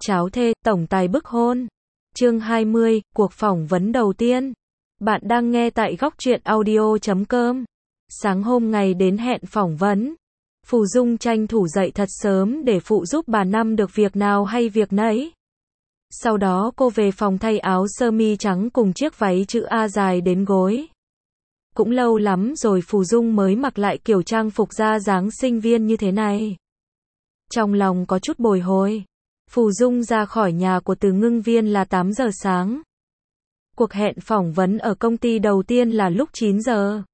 Cháo thê, tổng tài bức hôn. Chương 20, cuộc phỏng vấn đầu tiên. Bạn đang nghe tại góc truyện audio.com. Sáng hôm ngày đến hẹn phỏng vấn, Phù Dung tranh thủ dậy thật sớm để phụ giúp bà Năm được việc nào hay việc nấy. Sau đó cô về phòng thay áo sơ mi trắng cùng chiếc váy chữ A dài đến gối. Cũng lâu lắm rồi Phù Dung mới mặc lại kiểu trang phục ra dáng sinh viên như thế này. Trong lòng có chút bồi hồi. Phù Dung ra khỏi nhà của Từ Ngưng Viên là 8 giờ sáng. Cuộc hẹn phỏng vấn ở công ty đầu tiên là lúc 9 giờ.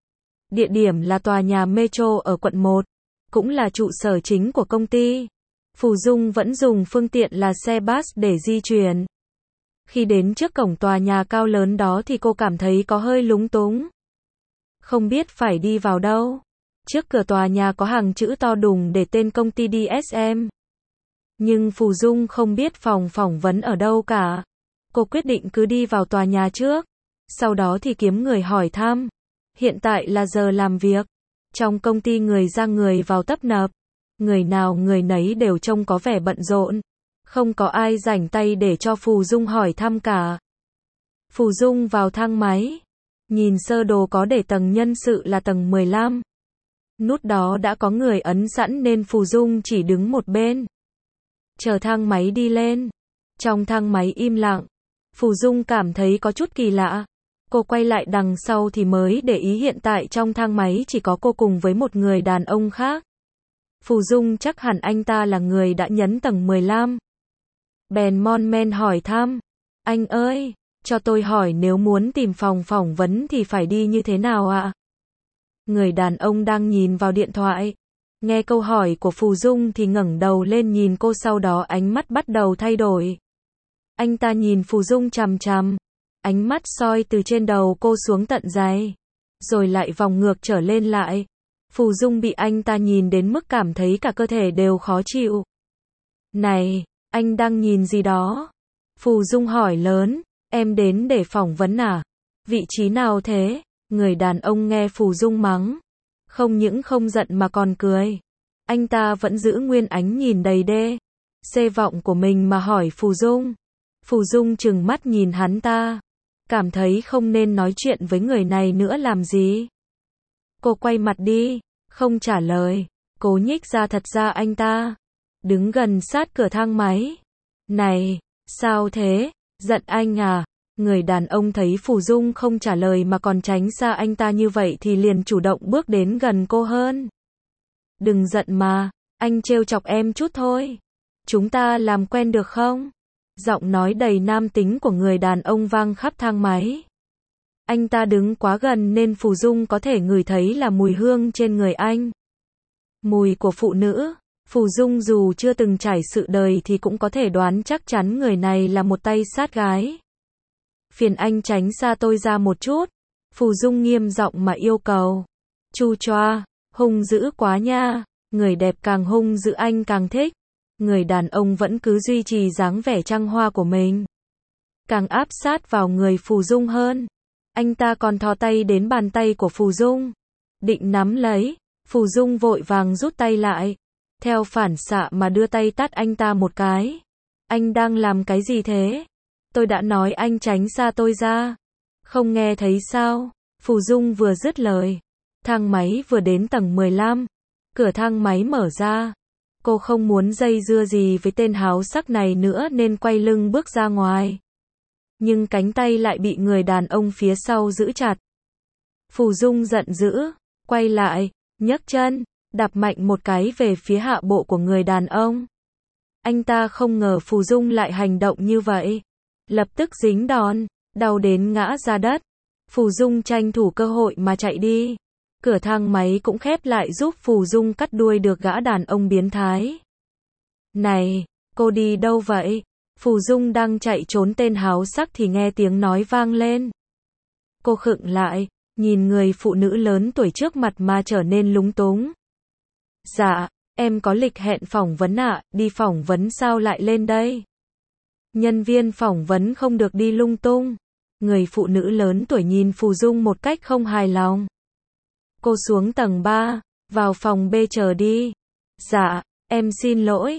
Địa điểm là tòa nhà Metro ở quận 1, cũng là trụ sở chính của công ty. Phù Dung vẫn dùng phương tiện là xe bus để di chuyển. Khi đến trước cổng tòa nhà cao lớn đó thì cô cảm thấy có hơi lúng túng. Không biết phải đi vào đâu. Trước cửa tòa nhà có hàng chữ to đùng để tên công ty DSM. Nhưng Phù Dung không biết phòng phỏng vấn ở đâu cả. Cô quyết định cứ đi vào tòa nhà trước. Sau đó thì kiếm người hỏi thăm. Hiện tại là giờ làm việc. Trong công ty người ra người vào tấp nập. Người nào người nấy đều trông có vẻ bận rộn. Không có ai rảnh tay để cho Phù Dung hỏi thăm cả. Phù Dung vào thang máy. Nhìn sơ đồ có để tầng nhân sự là tầng 15. Nút đó đã có người ấn sẵn nên Phù Dung chỉ đứng một bên. Chờ thang máy đi lên. Trong thang máy im lặng. Phù Dung cảm thấy có chút kỳ lạ. Cô quay lại đằng sau thì mới để ý hiện tại trong thang máy chỉ có cô cùng với một người đàn ông khác. Phù Dung chắc hẳn anh ta là người đã nhấn tầng 15. Bèn mon men hỏi thăm. Anh ơi, cho tôi hỏi nếu muốn tìm phòng phỏng vấn thì phải đi như thế nào ạ? Người đàn ông đang nhìn vào điện thoại. Nghe câu hỏi của Phù Dung thì ngẩng đầu lên nhìn cô, sau đó ánh mắt bắt đầu thay đổi. Anh ta nhìn Phù Dung chằm chằm. Ánh mắt soi từ trên đầu cô xuống tận gáy. Rồi lại vòng ngược trở lên lại. Phù Dung bị anh ta nhìn đến mức cảm thấy cả cơ thể đều khó chịu. Này, anh đang nhìn gì đó? Phù Dung hỏi lớn. Em đến để phỏng vấn à? Vị trí nào thế? Người đàn ông nghe Phù Dung mắng. Không những không giận mà còn cười. Anh ta vẫn giữ nguyên ánh nhìn đầy đê xê vọng của mình mà hỏi Phù Dung. Phù Dung trừng mắt nhìn hắn ta. Cảm thấy không nên nói chuyện với người này nữa làm gì. Cô quay mặt đi, không trả lời. Cố nhích ra thật ra anh ta đứng gần sát cửa thang máy. Này, sao thế? Giận anh à? Người đàn ông thấy Phù Dung không trả lời mà còn tránh xa anh ta như vậy thì liền chủ động bước đến gần cô hơn. Đừng giận mà, anh trêu chọc em chút thôi. Chúng ta làm quen được không? Giọng nói đầy nam tính của người đàn ông vang khắp thang máy. Anh ta đứng quá gần nên Phù Dung có thể ngửi thấy là mùi hương trên người anh. Mùi của phụ nữ. Phù Dung dù chưa từng trải sự đời thì cũng có thể đoán chắc chắn người này là một tay sát gái. Phiền anh tránh xa tôi ra một chút. Phù Dung nghiêm giọng mà yêu cầu. Chu choa, hung dữ quá nha. Người đẹp càng hung dữ anh càng thích. Người đàn ông vẫn cứ duy trì dáng vẻ trăng hoa của mình. Càng áp sát vào người Phù Dung hơn. Anh ta còn thò tay đến bàn tay của Phù Dung. Định nắm lấy. Phù Dung vội vàng rút tay lại. Theo phản xạ mà đưa tay tát anh ta một cái. Anh đang làm cái gì thế? Tôi đã nói anh tránh xa tôi ra. Không nghe thấy sao? Phù Dung vừa dứt lời. Thang máy vừa đến tầng 15. Cửa thang máy mở ra. Cô không muốn dây dưa gì với tên háo sắc này nữa nên quay lưng bước ra ngoài. Nhưng cánh tay lại bị người đàn ông phía sau giữ chặt. Phù Dung giận dữ. Quay lại, nhấc chân, đạp mạnh một cái về phía hạ bộ của người đàn ông. Anh ta không ngờ Phù Dung lại hành động như vậy. Lập tức dính đòn, đau đến ngã ra đất. Phù Dung tranh thủ cơ hội mà chạy đi. Cửa thang máy cũng khép lại giúp Phù Dung cắt đuôi được gã đàn ông biến thái. Này, cô đi đâu vậy? Phù Dung đang chạy trốn tên háo sắc thì nghe tiếng nói vang lên. Cô khựng lại, nhìn người phụ nữ lớn tuổi trước mặt mà trở nên lúng túng. Dạ, em có lịch hẹn phỏng vấn ạ, đi phỏng vấn sao lại lên đây? Nhân viên phỏng vấn không được đi lung tung. Người phụ nữ lớn tuổi nhìn Phù Dung một cách không hài lòng. Cô xuống tầng 3, vào phòng B chờ đi. Dạ, em xin lỗi.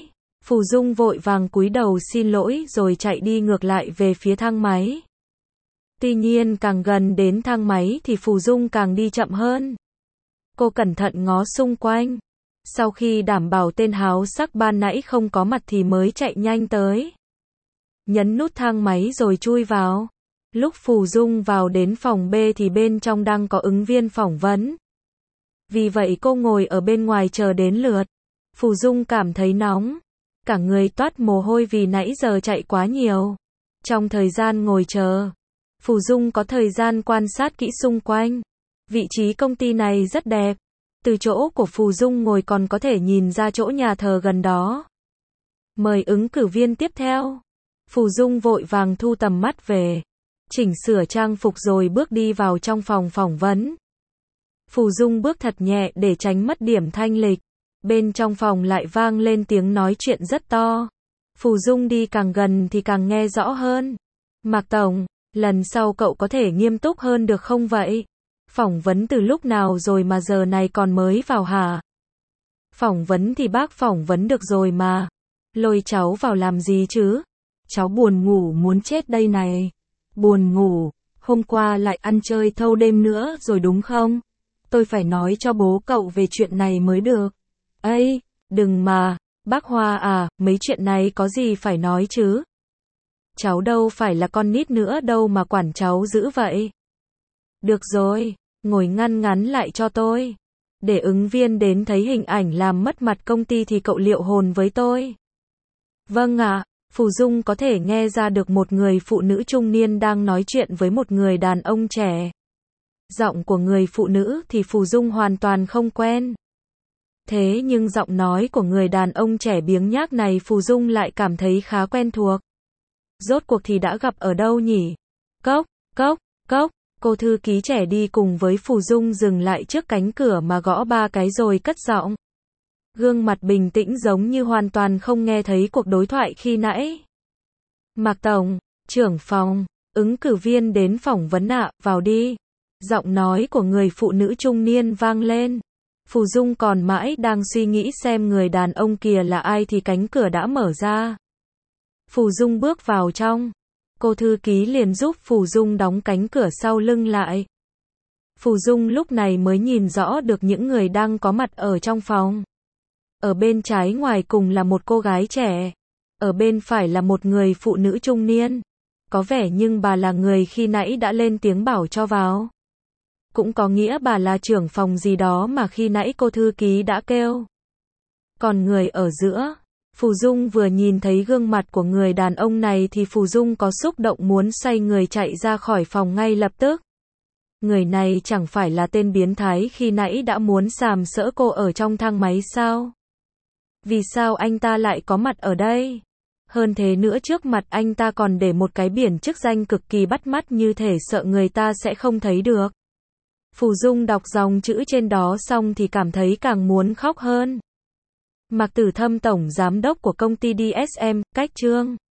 Phù Dung vội vàng cúi đầu xin lỗi rồi chạy đi ngược lại về phía thang máy. Tuy nhiên càng gần đến thang máy thì Phù Dung càng đi chậm hơn. Cô cẩn thận ngó xung quanh. Sau khi đảm bảo tên háo sắc ban nãy không có mặt thì mới chạy nhanh tới. Nhấn nút thang máy rồi chui vào. Lúc Phù Dung vào đến phòng B thì bên trong đang có ứng viên phỏng vấn. Vì vậy cô ngồi ở bên ngoài chờ đến lượt. Phù Dung cảm thấy nóng. Cả người toát mồ hôi vì nãy giờ chạy quá nhiều. Trong thời gian ngồi chờ, Phù Dung có thời gian quan sát kỹ xung quanh. Vị trí công ty này rất đẹp. Từ chỗ của Phù Dung ngồi còn có thể nhìn ra chỗ nhà thờ gần đó. Mời ứng cử viên tiếp theo. Phù Dung vội vàng thu tầm mắt về, chỉnh sửa trang phục rồi bước đi vào trong phòng phỏng vấn. Phù Dung bước thật nhẹ để tránh mất điểm thanh lịch. Bên trong phòng lại vang lên tiếng nói chuyện rất to. Phù Dung đi càng gần thì càng nghe rõ hơn. Mạc Tổng, lần sau cậu có thể nghiêm túc hơn được không vậy? Phỏng vấn từ lúc nào rồi mà giờ này còn mới vào hả? Phỏng vấn thì bác phỏng vấn được rồi mà. Lôi cháu vào làm gì chứ? Cháu buồn ngủ muốn chết đây này. Buồn ngủ, hôm qua lại ăn chơi thâu đêm nữa rồi đúng không? Tôi phải nói cho bố cậu về chuyện này mới được. Ây, đừng mà, bác Hoa à, mấy chuyện này có gì phải nói chứ? Cháu đâu phải là con nít nữa đâu mà quản cháu dữ vậy. Được rồi, ngồi ngăn ngắn lại cho tôi. Để ứng viên đến thấy hình ảnh làm mất mặt công ty thì cậu liệu hồn với tôi. Vâng ạ. Phù Dung có thể nghe ra được một người phụ nữ trung niên đang nói chuyện với một người đàn ông trẻ. Giọng của người phụ nữ thì Phù Dung hoàn toàn không quen. Thế nhưng giọng nói của người đàn ông trẻ biếng nhác này Phù Dung lại cảm thấy khá quen thuộc. Rốt cuộc thì đã gặp ở đâu nhỉ? Cốc, cốc, cốc, cô thư ký trẻ đi cùng với Phù Dung dừng lại trước cánh cửa mà gõ 3 cái rồi cất giọng. Gương mặt bình tĩnh giống như hoàn toàn không nghe thấy cuộc đối thoại khi nãy. Mạc Tổng, trưởng phòng, ứng cử viên đến phỏng vấn ạ, vào đi. Giọng nói của người phụ nữ trung niên vang lên. Phù Dung còn mãi đang suy nghĩ xem người đàn ông kia là ai thì cánh cửa đã mở ra. Phù Dung bước vào trong. Cô thư ký liền giúp Phù Dung đóng cánh cửa sau lưng lại. Phù Dung lúc này mới nhìn rõ được những người đang có mặt ở trong phòng. Ở bên trái ngoài cùng là một cô gái trẻ. Ở bên phải là một người phụ nữ trung niên. Có vẻ nhưng bà là người khi nãy đã lên tiếng bảo cho vào. Cũng có nghĩa bà là trưởng phòng gì đó mà khi nãy cô thư ký đã kêu. Còn người ở giữa, Phù Dung vừa nhìn thấy gương mặt của người đàn ông này thì Phù Dung có xúc động muốn xoay người chạy ra khỏi phòng ngay lập tức. Người này chẳng phải là tên biến thái khi nãy đã muốn sàm sỡ cô ở trong thang máy sao? Vì sao anh ta lại có mặt ở đây? Hơn thế nữa trước mặt anh ta còn để một cái biển chức danh cực kỳ bắt mắt như thể sợ người ta sẽ không thấy được. Phù Dung đọc dòng chữ trên đó xong thì cảm thấy càng muốn khóc hơn. Mạc Tử Thâm tổng giám đốc của công ty DSM, cách Trương